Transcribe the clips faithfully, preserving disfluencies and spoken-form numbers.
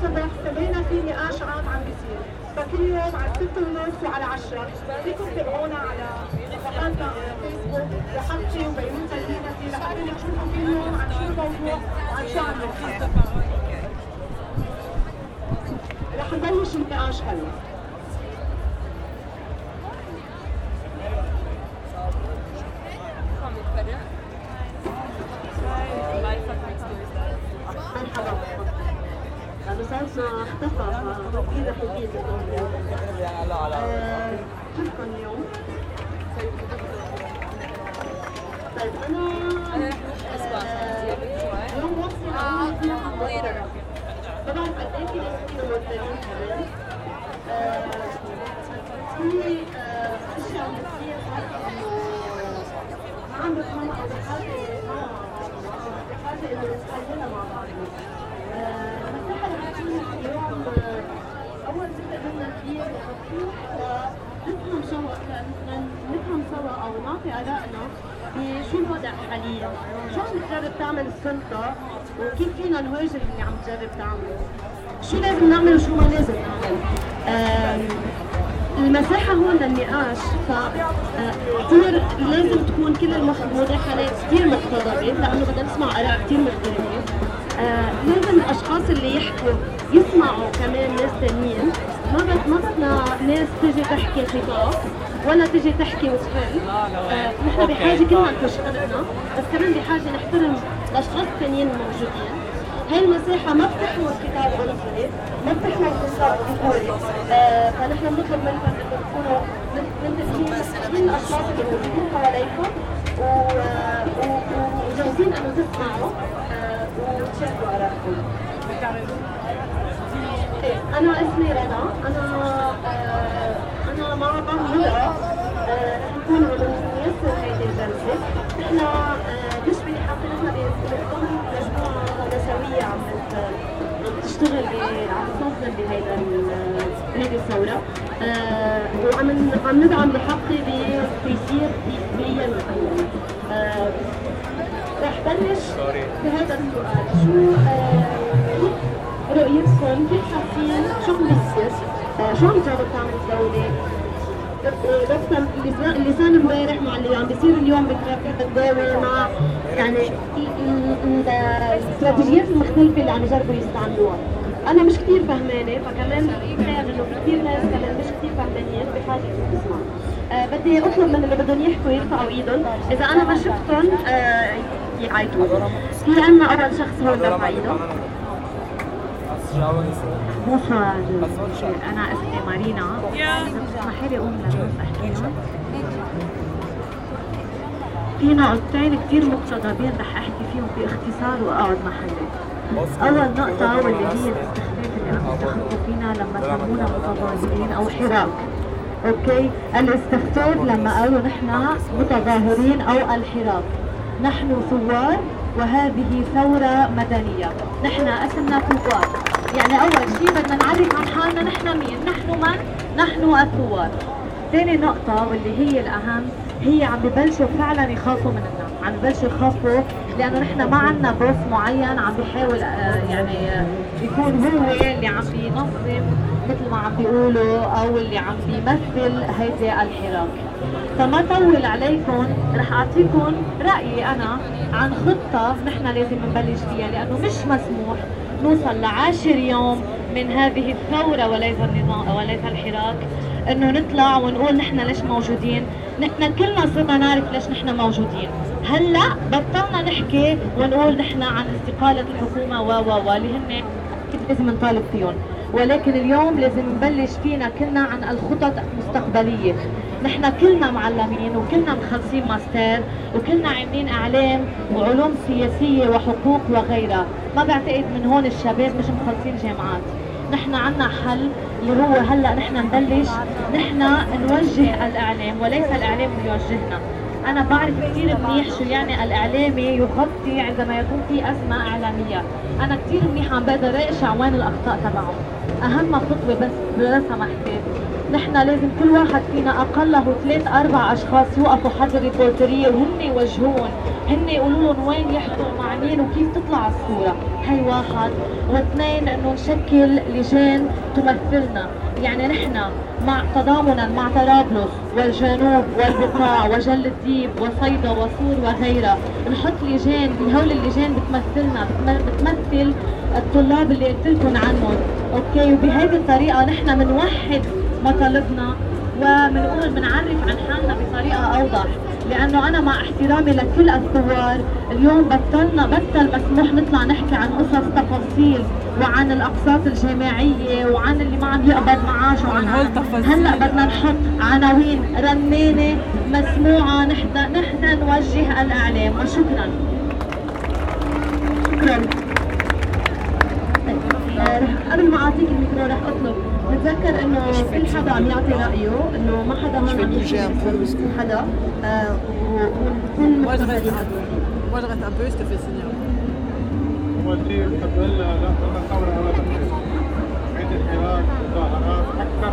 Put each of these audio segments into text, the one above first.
الصبح سمينا في نقاش عام عم بيصير، فكل يوم على ستة ونص وعلى عشرة فيكم تتابعونا على صفحاتنا على فيسبوك لحظتي وبيروت المدينتي لحتى تشوفوا كل يوم عن شو الموضوع وعن شو عم نحكي. رح نبلش النقاش هلا. مرحبا. مساء اختفى فكذا حكيت كيفكم اليوم؟ طيب انا انا رح اروح اسبوع اليوم وصلي لعمري طبعا قد ايه في ناس كثير موترين كمان في اشياء عم بتصير انه ما عم بفهم او بحاجه بحاجه انه نتحللها مع بعض. المساحه اللي حكينا اليوم اول جزء منها كبير ومفتوح لنفهم سوا نفهم سوا او نعطي ارائنا بشو الوضع حاليا، شو عم تجرب تعمل السلطه وكيف فينا نواجه اللي عم تجرب تعمله، شو لازم نعمل وشو ما لازم نعمل. المساحه هون للنقاش فكثير لازم تكون كل المداخلات كثير مقتضبه لانه بدنا نسمع اراء كثير مختلفه. آه لازم الاشخاص اللي يحكوا يسمعوا كمان ناس ثانيين، ما بد ما بدنا ناس تيجي تحكي خطاب ولا تيجي تحكي وتفل. آه نحن بحاجه كلنا نكشخلقنا بس كمان بحاجه نحترم الاشخاص الثانيين الموجودين. هاي المساحه ما بتحمل كتاب عنصري، ما بتحمل كتاب ذكوري، آه فنحن بنطلب منكم انكم تكونوا منتبهين لكل الاشخاص اللي موجودين حواليكم وجاهزين انه تسمعوا وتشاركوا آراءكم. أنا اسمي رنا، أنا آه أنا مع بعض هدى رح نكون نيسر هيدي الجلسة. نحن مش بنحكي نحن بنضم مجموعة نسوية عم تشتغل عم تنظم بهيدا بهيدي الثورة آه وعم عم ندعم لحقي بتيسير بيئيا وقانوني. آه رح بلش بهذا السؤال، شو آه رؤيتكم كيف حاسين شو عم بيصير؟ آه شو عم تجرب تعمل الدولة؟ بفهم اللسان امبارح مع اللي عم بيصير اليوم بتداوي مع يعني الاستراتيجيات المختلفة اللي عم يجربوا يستعملوها. أنا مش كثير فهمانة فكمان بتخيل إنه كثير ناس كمان مش كثير فهمانين بحاجة إنه تسمعوا. آه بدي أطلب من اللي بدهم يحكوا يرفعوا إيدهم، إذا أنا ما شفتهم آه يعيطوا. في عنا أول شخص هون رفع إيده. Bonsoir, أنا اسمي مارينا. اسمحي لي أقوم أحكي لهم. في نقطتين كثير مقتضبين رح أحكي فيهم باختصار وأقعد محلي. أول نقطة واللي هي الاستخفاف اللي عم يستخفوا فينا لما سمونا متظاهرين أو حراك. أوكي، الاستخفاف لما قالوا نحن متظاهرين أو الحراك. نحن ثوار وهذه ثورة مدنية. نحن اسمنا ثوار. يعني أول شيء بدنا نعرف عن حالنا نحن مين؟ نحن من؟ نحن الثوار. ثاني نقطة واللي هي الأهم هي عم ببلشوا فعلا يخافوا مننا، عم ببلشوا يخافوا لأنه نحن ما عندنا بوس معين عم بيحاول يعني يكون هو اللي عم بينظم مثل ما عم بيقولوا أو اللي عم بيمثل هيدي الحراك. فما طول عليكم رح أعطيكم رأيي أنا عن خطة نحن لازم نبلش فيها، لأنه مش مسموح نوصل لعاشر يوم من هذه الثورة وليس النظام وليس الحراك انه نطلع ونقول نحن ليش موجودين. نحن كلنا صرنا نعرف ليش نحن موجودين. هلا بطلنا نحكي ونقول نحن عن استقالة الحكومة و و و اللي هن لازم نطالب فيهم، ولكن اليوم لازم نبلش فينا كلنا عن الخطط المستقبلية. نحن كلنا معلمين وكلنا مخلصين ماستر وكلنا عاملين اعلام وعلوم سياسية وحقوق وغيرها. ما بعتقد من هون الشباب مش مخلصين جامعات. نحن عنا حل اللي هو هلا نحن نبلش نحن نوجه الاعلام وليس الاعلام يوجهنا. انا بعرف كثير منيح شو يعني الاعلامي يغطي عندما يكون في ازمه اعلاميه. انا كثير منيح عم بقدر اقشع وين الاخطاء تبعهم. اهم خطوه بس لو سمحتي، نحن لازم كل واحد فينا اقله ثلاث اربع اشخاص يوقفوا حد الريبورتريه وهم يوجهون، هن يقولوا لهم وين يحكوا مع مين وكيف تطلع الصوره، هي واحد. واثنين انه نشكل لجان تمثلنا، يعني نحن مع تضامنا مع طرابلس والجنوب والبقاع وجل الديب وصيدا وصور وغيرها، نحط لجان، بهول اللجان بتمثلنا، بتمثل الطلاب اللي قلت لكم عنهم، اوكي؟ وبهيدي الطريقه نحن بنوحد مطالبنا وبنقول بنعرف عن حالنا بطريقه اوضح، لانه انا مع احترامي لكل الثوار اليوم بطلنا بطل مسموح نطلع نحكي عن قصص تفاصيل وعن الاقساط الجامعيه وعن اللي ما عم يقبض معاشه وعن هلا بدنا نحط عناوين رنانه مسموعه، نحن نحن نوجه الاعلام. وشكرا. شكرا. قبل ما اعطيك الميكرو رح اطلب نتذكر انه كل حدا عم يعطي رايه، انه ما حدا ما عم يحكي باسم حدا، ونكون مقتدرين. Moi je reste un peu, je te fais signe. أول شيء قبل لا ما ثورة أبدا، عيد الحراك، مظاهرات، أكثر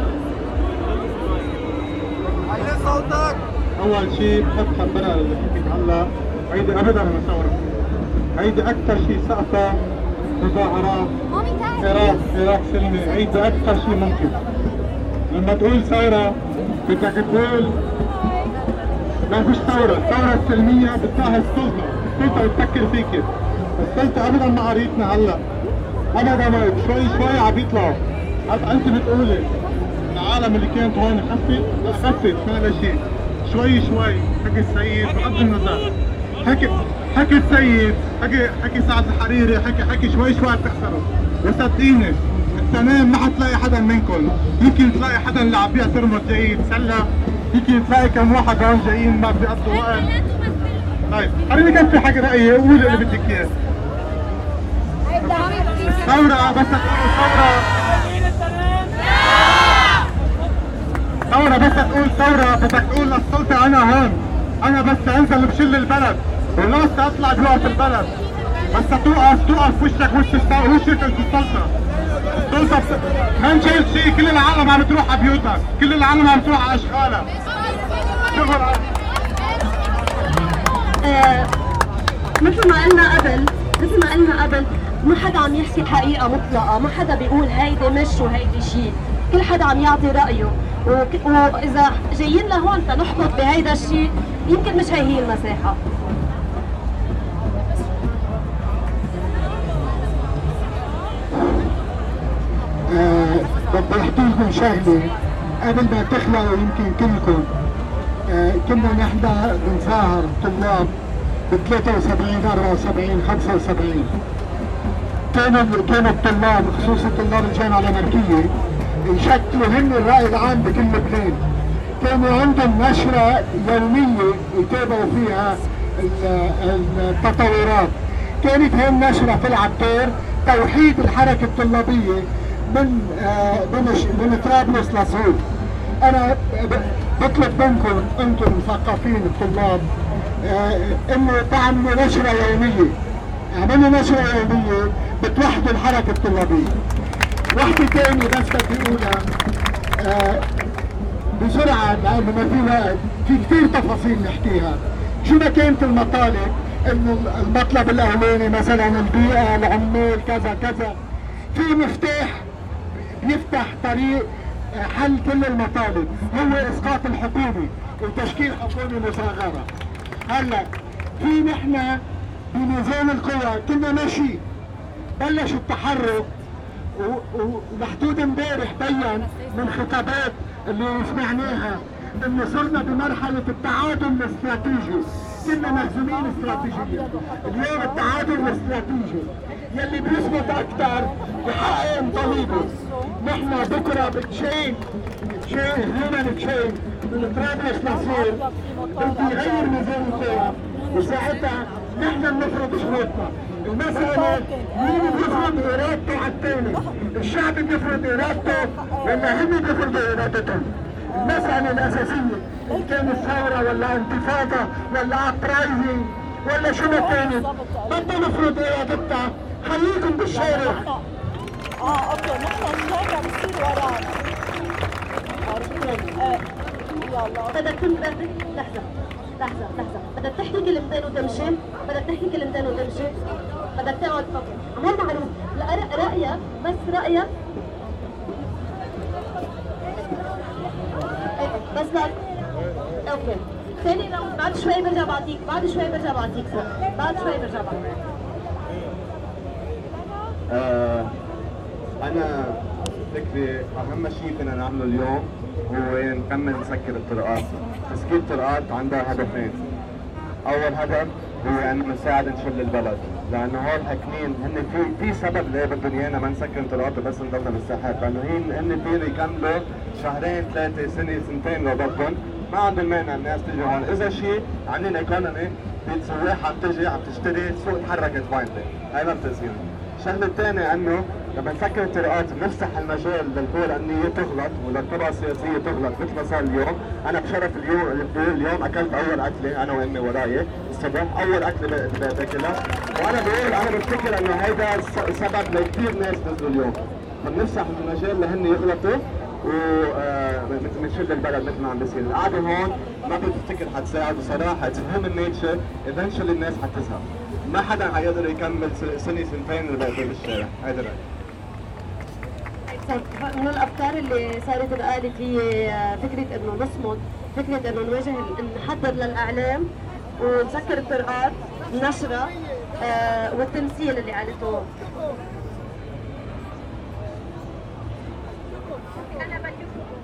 علي صوتك. أول شيء بحط خبرها اللي حكيت هلا، عيد أبدا ما ثورة، عيد أكثر شيء سقطة، مظاهرات، حراك، حراك سلمي، عيد أكثر شيء ممكن. لما تقول ثورة بدك تقول ما فيش ثورة، الثورة السلمية بتساعد السلطة، السلطة بتفكر فيك، السلطة أبدا ما عريتنا هلا، أبدا ما شوي شوي عم بيطلعوا، حتى أنت بتقولي العالم اللي كانت هون خفت، لا خفت ما لها شيء، شوي شوي، حكي السيد بغض النظر، حكي حكي السيد، حكي حكي سعد الحريري، حكي حكي شوي شوي بتخسروا، وصدقيني التمام ما حتلاقي حدا منكم، يمكن تلاقي حدا اللي عم بيع ترمس جاي يتسلى، يمكن تلاقي كم واحد هون جايين ما بيقضوا وقت. طيب خليني كان في حكي رأيي، قولي اللي بدك اياه. ثورة بس تقول ثورة. ثورة بس تقول ثورة، بدك تقول للسلطة أنا هون، أنا بس أنزل بشل البلد، والناس تطلع بوقف البلد، بس توقف توقف وشك وش وشك السلطة. السلطة ما نشيل شيء، كل العالم عم تروح على بيوتها، كل العالم عم تروح على أشغالها. شغل آه، مثل ما قلنا قبل مثل ما قلنا قبل ما حدا عم يحكي حقيقة مطلقة، ما حدا بيقول هيدي مش وهيدي شيء، كل حدا عم يعطي رأيه، وإذا جايين لهون تنحبط بهيدا الشيء يمكن مش هي هي المساحة. بدي احكي لكم شغله قبل ما تخلقوا يمكن كلكم. آه كنا نحن بنساهر طلاب ب ثلاثة وسبعين أربعة وسبعين خمسة وسبعين، كانوا كانوا الطلاب خصوصا طلاب الجامعه الامريكيه يشكلوا هن الراي العام بكل لبنان، كانوا عندهم نشره يوميه يتابعوا فيها التطورات، كانت هي النشره في العبدور توحيد الحركه الطلابيه من آه من من طرابلس لصعود. انا بطلب منكم انتم مثقفين الطلاب آه انه تعملوا نشره يوميه، اعملوا نشره يوميه بتوحدوا الحركه الطلابيه. وحده ثانيه بس بدي اقولها آه بسرعه لانه ما في وقت، في كثير تفاصيل نحكيها. شو ما كانت المطالب، انه المطلب الاولاني مثلا البيئه، العمال، كذا كذا، في مفتاح يفتح طريق حل كل المطالب، هو اسقاط الحكومه وتشكيل حكومه مصغره. هلا في نحن بميزان القوى كنا ماشي، بلش التحرك ومحدود امبارح بين من خطابات اللي سمعناها انه صرنا بمرحله التعادل الاستراتيجي، كنا مهزومين استراتيجيا، اليوم التعادل الاستراتيجي يلي بيثبت اكثر بحقق مطالبه. نحن بكره بتشين تشين هيومن تشين من طرابلس لصور بده يغير ميزان القوى، وساعتها نحن بنفرض شروطنا. المسألة مين بيفرض ارادته على الثاني؟ الشعب بيفرض ارادته ولا هم بيفرضوا ارادتهم؟ المسألة الأساسية إن كانت ثورة ولا انتفاضة ولا ابرايزنج ولا شو ما كانت، بدنا نفرض ارادتنا، خليكم بالشارع. اه اوكي نحن بدك تنبه. لحظة لحظة لحظة، بدك تحكي كلمتين وتمشي، بدك تحكي كلمتين وتمشي، بدك تقعد تفكر. عمول معروف، لا رأيك بس رأيك بس لا. اوكي ثاني راوند بعد شوي برجع بعطيك، بعد شوي برجع بعطيك سر، بعد شوي برجع بعطيك. آه أنا فكري أهم شيء فينا نعمله اليوم هو نكمل نسكر الطرقات. تسكير الطرقات عندها هدفين. أول هدف هو أن نساعد نشل البلد، لأنه هول حاكمين هن في في سبب ليه بدهم إيانا ما نسكر الطرقات وبس نضلنا بالساحات، لأنه هن هن فيهم يكملوا شهرين ثلاثة سنة سنتين لو بدهم، ما عندهم مانع الناس تيجي هون. إذا شيء عندنا ايكونومي في سواح عم تجي عم تشتري، السوق تحركت فاينلي، هاي ما بتصير. الشغله الثانيه انه لما نسكر الطرقات بنفتح المجال للقوى الامنيه تغلط وللقوى السياسيه تغلط مثل ما صار اليوم. انا بشرف اليوم اليوم اكلت اول اكله انا وامي وراي الصبح، اول اكله باكلها، وانا بقول انا بفتكر انه هيدا السبب لكثير ناس نزلوا اليوم. بنفتح المجال لهن يغلطوا ومنشل البلد مثل ما عم بيصير. القعده هون ما بتفتكر حتساعد، وصراحه اتس هيومن نيتشر، ايفنشولي الناس حتزهق. ما حدا حيقدر يكمل سنه سنتين بالشارع، هيدا رايي. من الافكار اللي صارت انقالت هي فكره انه نصمد، فكره انه نواجه، نحضر للاعلام ونسكر الطرقات، النشره آه والتمثيل اللي قالته. انا بدي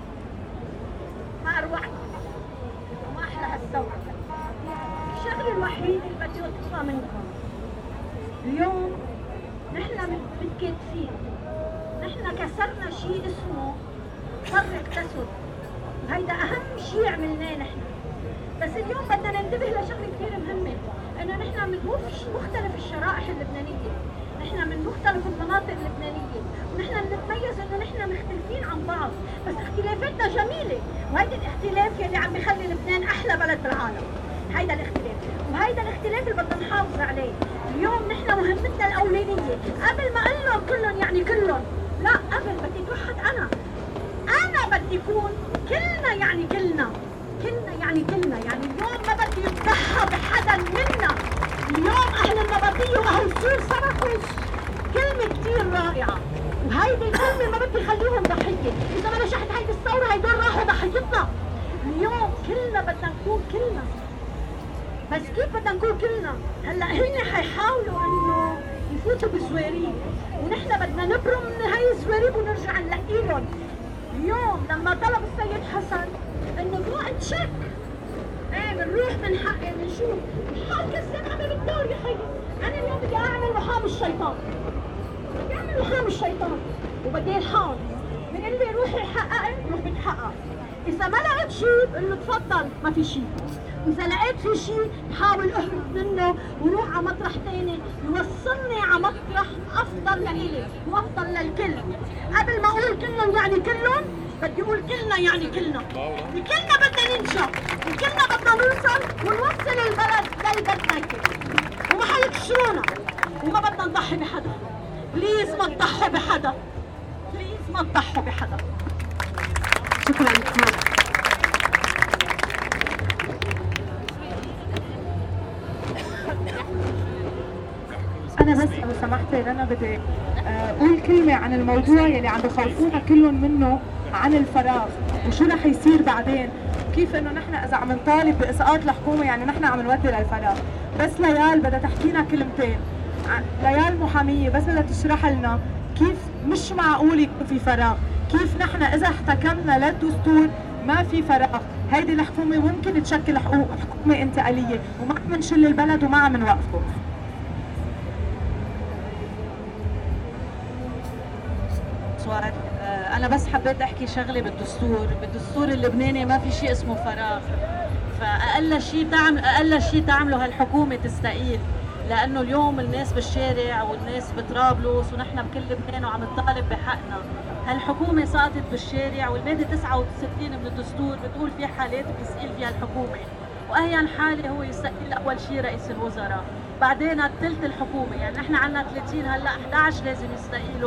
ما اروح وما احلى هالثوره. الشغله الوحيد اللي بدي اطلبها منكم اليوم، نحن متكاتفين، نحن كسرنا شيء اسمه فرق تسد، وهيدا اهم شيء عملناه نحن. بس اليوم بدنا ننتبه لشغله كثير مهمه، انه نحن من مختلف الشرائح اللبنانيه، نحن من مختلف المناطق اللبنانيه، ونحن بنتميز انه نحن مختلفين عن بعض، بس اختلافاتنا جميله، وهيدا الاختلاف يلي عم بيخلي لبنان احلى بلد بالعالم. هيدا الاختلاف، وهيدا الاختلاف اللي بدنا نحافظ عليه. اليوم نحن مهمتنا الاولانيه، قبل ما اقول لهم كلهم يعني كلهم، لا، قبل بدي اتوحد انا. انا بدي يكون كلنا يعني كلنا، كلنا يعني كلنا، يعني اليوم ما بدي يتضحى بحدا منا. اليوم اهل النبطيه واهل سور صرفوا كلمه كثير رائعه، وهيدي الكلمه ما بدي خليهم ضحيه. اذا ما نجحت هيدي الثوره هيدول راحوا ضحيتنا. اليوم كلنا بدنا نكون كلنا، بس كيف بدنا نكون كلنا؟ هلا هن حيحاولوا انه يفوتوا بزواريب، ونحن بدنا نبرم من هاي الزواريب ونرجع نلاقي لهم. اليوم لما طلب السيد حسن انه نروح نتشك، ايه بنروح بنحقق بنشوف الحال كذاب عمل الدور. يا خيي انا اليوم بدي اعمل محامي الشيطان، بدي اعمل محامي الشيطان وبدي الحال بنقول لي روحي حققي، روح بتحقق. اذا ما لقيت شيء بقول له تفضل ما في شيء، إذا لقيت في شيء بحاول أهرب منه وروح على مطرح ثاني يوصلني على مطرح أفضل لإلي وأفضل للكل. قبل ما أقول كلهم يعني كلهم، بدي أقول كلنا يعني كلنا. كلنا بدنا ننجح، وكلنا بدنا نوصل ونوصل البلد للي بدنا إياه، وما حيكشرونا، وما بدنا نضحي بحدا. بليز ما تضحوا بحدا، بليز ما تضحوا بحدا. شكرا كثير. أنا بس لو سمحتي رنا بدي أقول كلمة عن الموضوع يلي عم بخوفونا كلهم منه، عن الفراغ وشو رح يصير بعدين، كيف إنه نحن إذا عم نطالب بإسقاط الحكومة يعني نحن عم نودي للفراغ. بس ليال بدها تحكينا كلمتين، ليال محامية بس بدها تشرح لنا كيف مش معقول يكون في فراغ، كيف نحن إذا احتكمنا للدستور ما في فراغ. هيدي الحكومة ممكن تشكل حكومة انتقالية وما عم نشل البلد وما عم نوقفه. أنا بس حبيت أحكي شغلة بالدستور، بالدستور اللبناني ما في شيء اسمه فراغ، فأقل شيء تعمل أقل شيء تعمله هالحكومة تستقيل، لأنه اليوم الناس بالشارع والناس بطرابلس ونحن بكل لبنان وعم نطالب بحقنا. هالحكومة سقطت بالشارع، والمادة تسعة وستين من الدستور بتقول في حالات بتسئل فيها الحكومة، وأهين حالة هو يستقيل أول شيء رئيس الوزراء، بعدين ثلث الحكومة، يعني نحن عنا ثلاثين هلا إحدى عشر لازم يستقيلوا،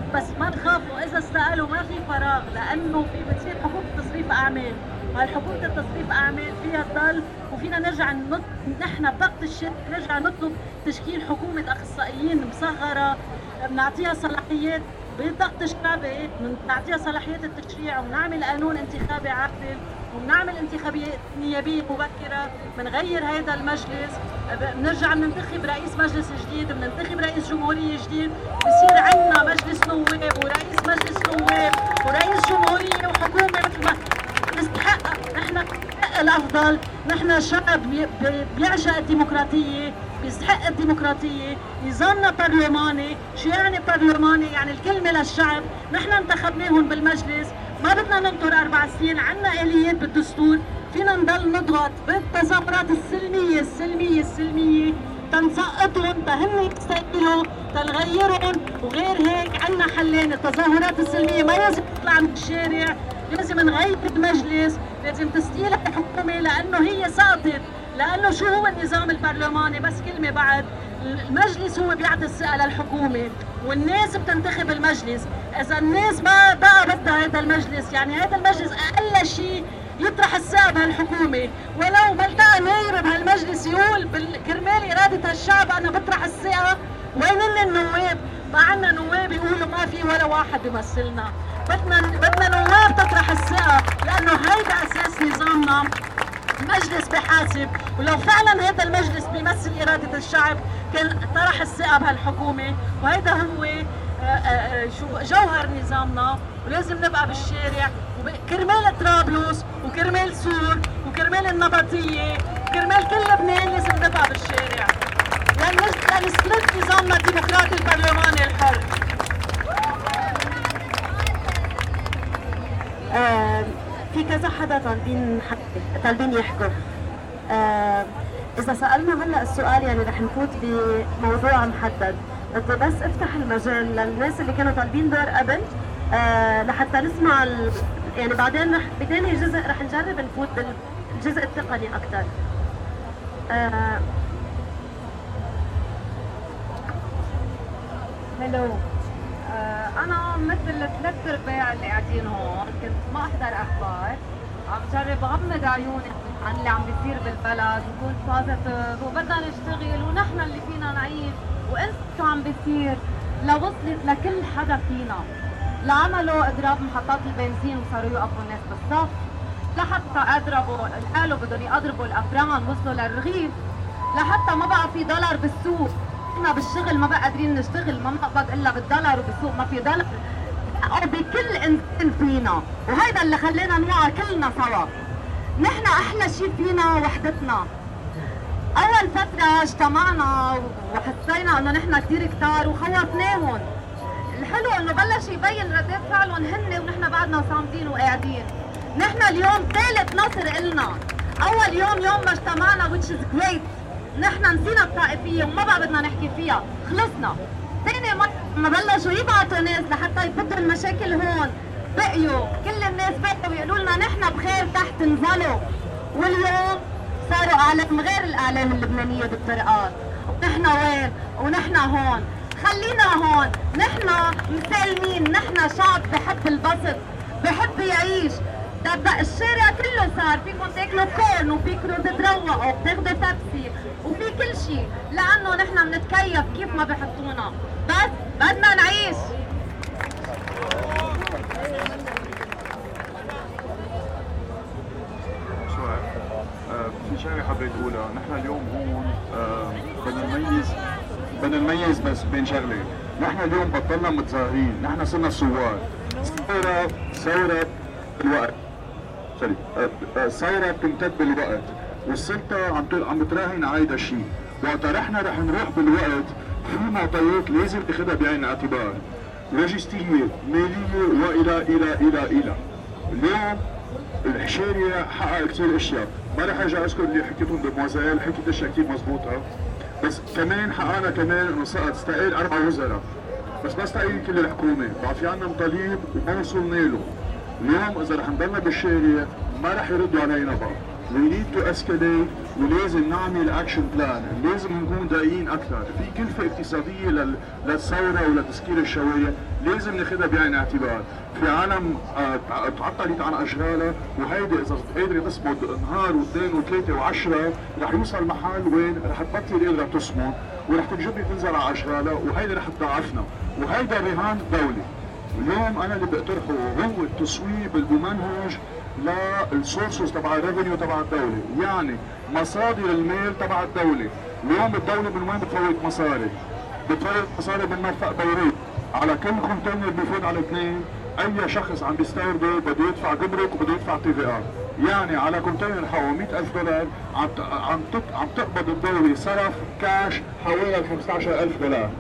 بس ما تخافوا اذا استقالوا ما في فراغ، لانه في بتصير حكومه تصريف اعمال، هالحكومه التصريف اعمال فيها تضل وفينا نرجع نط... نحن بطاقه الشركه نرجع نطلب تشكيل حكومه اخصائيين مصغره بنعطيها صلاحيات بطاقه الشعبي، بنعطيها صلاحيات التشريع وبنعمل قانون انتخابي عادل وبنعمل انتخابات نيابيه مبكره، بنغير هذا المجلس، بنرجع بننتخب رئيس مجلس جديد، بننتخب رئيس جمهوريه جديد، بصير عندنا مجلس نواب ورئيس مجلس نواب ورئيس جمهوريه وحكومه مثل ما نستحق. نحن الافضل، نحن شعب بيعشق الديمقراطيه، بيستحق الديمقراطيه، نظامنا برلماني. شو يعني برلماني؟ يعني الكلمه للشعب. نحن انتخبناهم بالمجلس، ما بدنا ننطر اربع سنين، عنا اليات بالدستور، فينا نضل نضغط بالتظاهرات السلميه السلميه السلميه تنسقطهم تهن يستقيلوا تنغيرهم، وغير هيك عنا حلين. التظاهرات السلميه ما لازم تطلع من الشارع، لازم نغير المجلس، لازم تستقيل الحكومه لانه هي سقطت. لانه شو هو النظام البرلماني؟ بس كلمه بعد، المجلس هو بيعطي الثقه للحكومه والناس بتنتخب المجلس. اذا الناس ما بقى بدها هذا المجلس، يعني هذا المجلس اقل شيء يطرح الثقه بهالحكومه، ولو ما التقى نايب بهالمجلس يقول كرمال اراده هالشعب انا بطرح الثقه. وين النواب؟ ما عندنا نواب يقولوا ما في ولا واحد يمثلنا. بدنا بدنا نواب تطرح الثقه، لانه هيدا اساس نظامنا. المجلس بحاسب، ولو فعلا هذا المجلس بيمثل إرادة الشعب كان طرح الثقة بهالحكومة، وهذا هو شو جوهر نظامنا. ولازم نبقى بالشارع كرمال طرابلس وكرمال سور وكرمال النبطية وكرمال كل لبنان، لازم نبقى بالشارع لنسلك نظامنا الديمقراطي البرلماني الحر. آه في كذا حدا طالبين طالبين يحكوا. آه إذا سألنا هلا السؤال يعني رح نفوت بموضوع محدد، بدي بس افتح المجال للناس اللي كانوا طالبين دور قبل، آه لحتى نسمع ال... يعني بعدين رح بثاني جزء رح نجرب نفوت بالجزء التقني أكثر. آه هلو، أنا مثل ثلاث أرباع اللي قاعدين هون كنت ما أحضر أخبار، عم جرب غمض عيوني عن اللي عم بيصير بالبلد وكون بوزيتيف وبدنا نشتغل ونحن اللي فينا نعيش، وانت شو عم بيصير لوصلت لكل حدا فينا، لعملوا اضراب محطات البنزين وصاروا يوقفوا الناس بالصف، لحتى اضربوا قالوا بدهم يضربوا الافران وصلوا للرغيف، لحتى ما بقى في دولار بالسوق، احنا بالشغل ما بقى قادرين نشتغل، ما بنقبض الا بالدولار وبالسوق ما في دولار، او بكل انسان فينا، وهيدا اللي خلينا نوعى كلنا سوا. نحن احلى شيء فينا وحدتنا. اول فتره اجتمعنا وحسينا انه نحن كثير كتار وخوفناهم. الحلو انه بلش يبين ردات فعلهم هن ونحن بعدنا صامتين وقاعدين. نحن اليوم ثالث نصر النا. اول يوم يوم ما اجتمعنا which is great. نحن نسينا الطائفيه وما بقى بدنا نحكي فيها، خلصنا. ثاني مرة ما بلشوا يبعثوا ناس لحتى يفضوا المشاكل هون، بقيوا كل الناس بقوا يقولوا لنا نحن بخير تحت نزلوا، واليوم صاروا اعلام غير الاعلام اللبنانيه بالطرقات، ونحن وين؟ ونحن هون، خلينا هون، نحن مسالمين، نحن شعب بحب البسط، بحب يعيش، دقدق الشارع كله صار فيكم تاكلوا كورن وفيكم تتروقوا وتاخذوا بيبسي وفي كل شيء، لانه نحن بنتكيف كيف ما بحطونا، بس بدنا نعيش. شوي آه في شغله حبيت اقولها، نحن اليوم هون آه بدنا نميز بدنا نميز بس بين شغله، نحن اليوم بطلنا متظاهرين، نحن صرنا ثوار. ثورة ثورة بالوقت سوري ثورة بتمتد بالوقت، والسلطة عم عم بتراهن على هيدا الشيء، وقتها نحن رح نروح بالوقت في معطيات لازم تاخذها بعين الاعتبار، لوجستية، مالية والى الى الى الى. اليوم الشارع حقق كثير اشياء، ما رح ارجع اذكر اللي حكيتهم دموزيل، حكيت اشياء كثير مضبوطة، بس كمان حققنا كمان انه سقط استقال اربع وزراء، بس ما استقيل كل الحكومة، بقى في عنا مطالب وما وصلنا له. اليوم اذا رح نضلنا بالشارع ما رح يردوا علينا بقى. We need to escalate ولازم نعمل اكشن بلان، لازم نكون دقيقين اكثر، في كلفه اقتصاديه لل... للثوره ولتسكير الشوارع لازم ناخذها بعين الاعتبار، في عالم آه تعطلت عن اشغالها وهيدي اذا قادره تصمد نهار واثنين وثلاثه وعشره رح يوصل محل وين رح تبطل قادره تصمد ورح تجبري تنزل على اشغالها وهيدي رح تضاعفنا، وهيدا رهان دولي. اليوم انا اللي بقترحه هو التصويب الممنهج للسورسز تبع الريفينيو تبع الدوله، يعني مصادر المال تبع الدوله. اليوم الدوله من وين بتفوت مصاري؟ بتفوت مصاري من مرفق بيروت، على كل كونتينر بيفوت على اثنين، اي شخص عم بيستورده بده يدفع جمرك وبده يدفع تي في ار، يعني على كونتينر حوالي مئة ألف دولار عم عم عم تقبض الدوله صرف كاش حوالي خمسة عشر ألف دولار.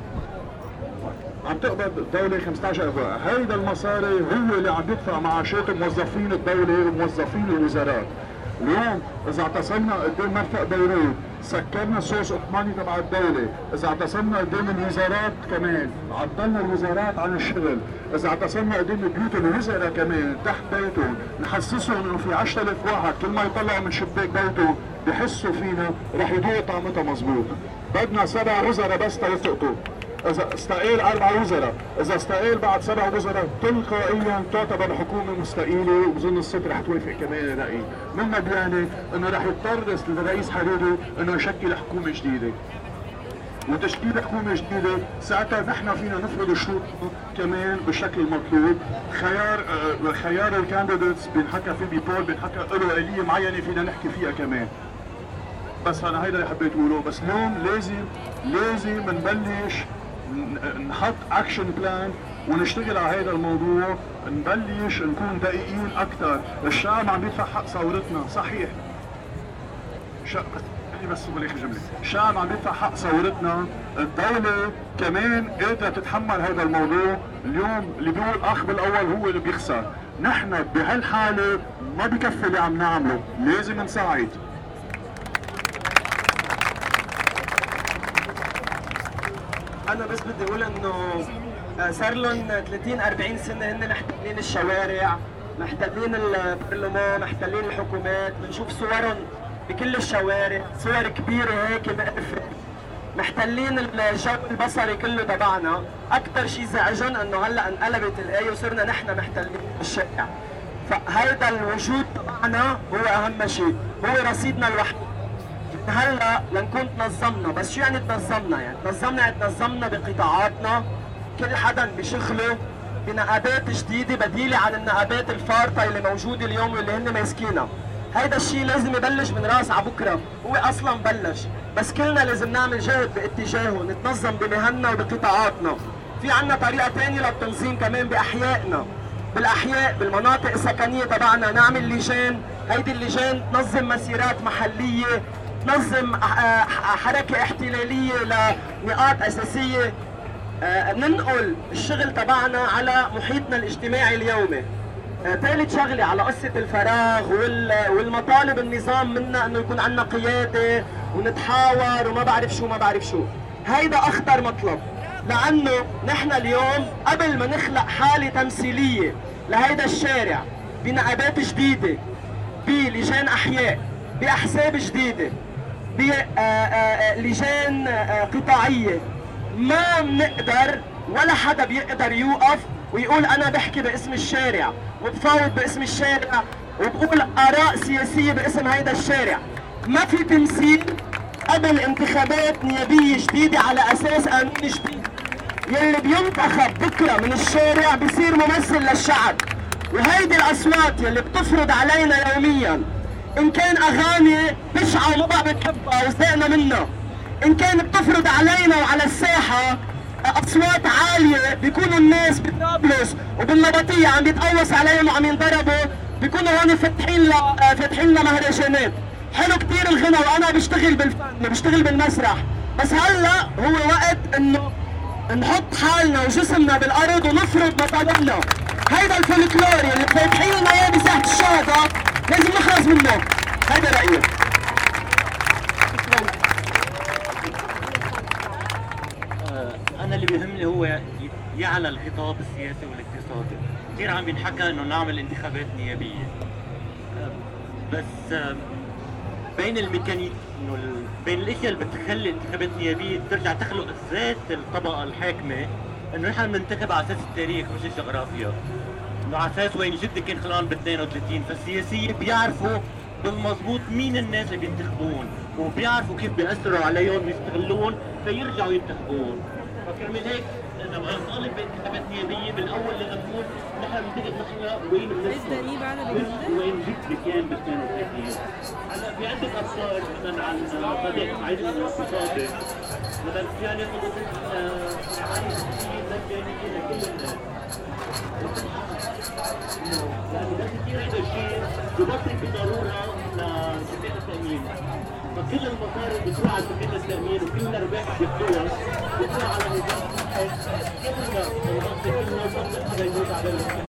عم تقبض الدولة خمسة عشر ألف دولار، هيدا المصاري هو اللي عم يدفع معاشات موظفين الدولة وموظفين الوزارات. اليوم إذا اعتصمنا قدام مرفق بيروت، سكرنا السورس اوف ماني تبع الدولة، إذا اعتصمنا قدام الوزارات كمان، عطلنا الوزارات عن الشغل، إذا اعتصمنا قدام بيوت الوزراء كمان تحت بيتهم، نحسسهم إنه في عشرة آلاف واحد كل ما يطلعوا من شباك بيتهم بحسوا فينا رح يدوقوا طعمتها مزبوط. بدنا سبع وزراء بس توثقوا. إذا استقال أربع وزراء، إذا استقال بعد سبع وزراء تلقائيا تعتبر الحكومة مستقيلة، وبظن الست رح توافق كمان الرأي. مما بيعني إنه رح يضطر الرئيس حريري إنه يشكل حكومة جديدة. وتشكيل حكومة جديدة ساعتها نحن فينا نفرض الشروط كمان بالشكل المطلوب، خيار آه خيار الكانديديتس بنحكى فيه ببول، بنحكى له آلية معينة فينا نحكي فيها كمان. بس انا هيدا اللي حبيت اقوله، بس اليوم لازم لازم نبلش نحط اكشن بلان ونشتغل على هذا الموضوع، نبلش نكون دقيقين اكثر. الشعب عم يدفع حق ثورتنا صحيح، شا... بس بالاخر جمله، الشعب عم يدفع حق ثورتنا، الدوله كمان قادره تتحمل هذا الموضوع. اليوم اللي بيقول اخ بالاول هو اللي بيخسر، نحن بهالحاله ما بكفي اللي عم نعمله، لازم نساعد. انا بس بدي اقول انه صار لهم ثلاثين أربعين سنه هن محتلين الشوارع، محتلين البرلمان، محتلين الحكومات، بنشوف صورهم بكل الشوارع، صور كبيره هيك مقرفه، محتلين الجو البصري كله تبعنا. اكثر شيء زعجن انه هلا انقلبت الايه وصرنا نحن محتلين الشارع، فهيدا الوجود تبعنا هو اهم شيء، هو رصيدنا الوحيد. هلا لنكون تنظمنا، بس شو يعني تنظمنا؟ يعني تنظمنا يعني تنظمنا بقطاعاتنا، كل حدا بشغله، بنقابات جديده بديله عن النقابات الفارطه اللي موجوده اليوم واللي هن ماسكينها. هيدا الشيء لازم يبلش من راس على بكره، هو اصلا بلش، بس كلنا لازم نعمل جهد باتجاهه، نتنظم بمهننا وبقطاعاتنا. في عنا طريقه ثانيه للتنظيم كمان باحيائنا، بالاحياء بالمناطق السكنيه تبعنا نعمل لجان، هيدي اللجان تنظم مسيرات محليه، تنظم حركه احتلاليه لنقاط اساسيه، ننقل الشغل تبعنا على محيطنا الاجتماعي اليومي. ثالث شغله على قصه الفراغ والمطالب النظام منا انه يكون عندنا قياده ونتحاور وما بعرف شو ما بعرف شو، هيدا اخطر مطلب، لانه نحن اليوم قبل ما نخلق حاله تمثيليه لهيدا الشارع بنقابات جديده، بلجان احياء، باحزاب جديده، بلجان قطاعيه، ما بنقدر ولا حدا بيقدر يوقف ويقول انا بحكي باسم الشارع وبفاوض باسم الشارع وبقول اراء سياسيه باسم هيدا الشارع. ما في تمثيل قبل انتخابات نيابيه جديده على اساس قانون جديد. يلي بينتخب بكره من الشارع بصير ممثل للشعب، وهيدي الاصوات يلي بتفرض علينا يوميا، ان كان اغاني بشعه وما بقى بنحبها وزهقنا منها، ان كان بتفرض علينا وعلى الساحه اصوات عاليه، بيكونوا الناس بطرابلس وبالنبطيه عم بيتقوص عليهم وعم ينضربوا، بيكونوا هون فاتحين ل فاتحين لنا مهرجانات. حلو كثير الغنى وانا بشتغل بالفن بشتغل بالمسرح، بس هلا هو وقت انه نحط حالنا وجسمنا بالارض ونفرض مطالبنا. هيدا الفولكلور اللي فاتحين لنا اياه بساحه الشهداء لازم نخلص منه. هيدا رايي. أنا اللي بيهمني هو يعلى الخطاب السياسي والاقتصادي. كثير عم بينحكى إنه نعمل انتخابات نيابية، بس بين الميكانيك انه ال- بين الاشياء اللي بتخلي الانتخابات النيابيه ترجع تخلق ذات الطبقه الحاكمه، انه نحن بننتخب على اساس التاريخ مش الجغرافيا، انه على اساس وين جدي كان خلقان ب اثنين وثلاثين، فالسياسيه بيعرفوا بالمضبوط مين الناس اللي بينتخبون، وبيعرفوا كيف بيأثروا عليهم ويستغلون فيرجعوا ينتخبون. فكرمال هيك اذا بدنا نطالب بانتخابات نيابيه بالاول لازم نقول نحن بنعتقد نحن وين بنسمع وين جدي كان ب اثنين وثلاثين. هلا في عده افكار مثلا عن بدء عيد الاقتصادي، مثلا فينا ناخذ عن مجانيه لكل الناس. يعني بس كثير هذا الشيء يبطل بضروره لشركات التامين، فكل المصاري بتروح على شركات التامين وكل الارباح بتروح بتروح على نظام صحي. كيف بدنا نغطي كل الناس هذا يموت على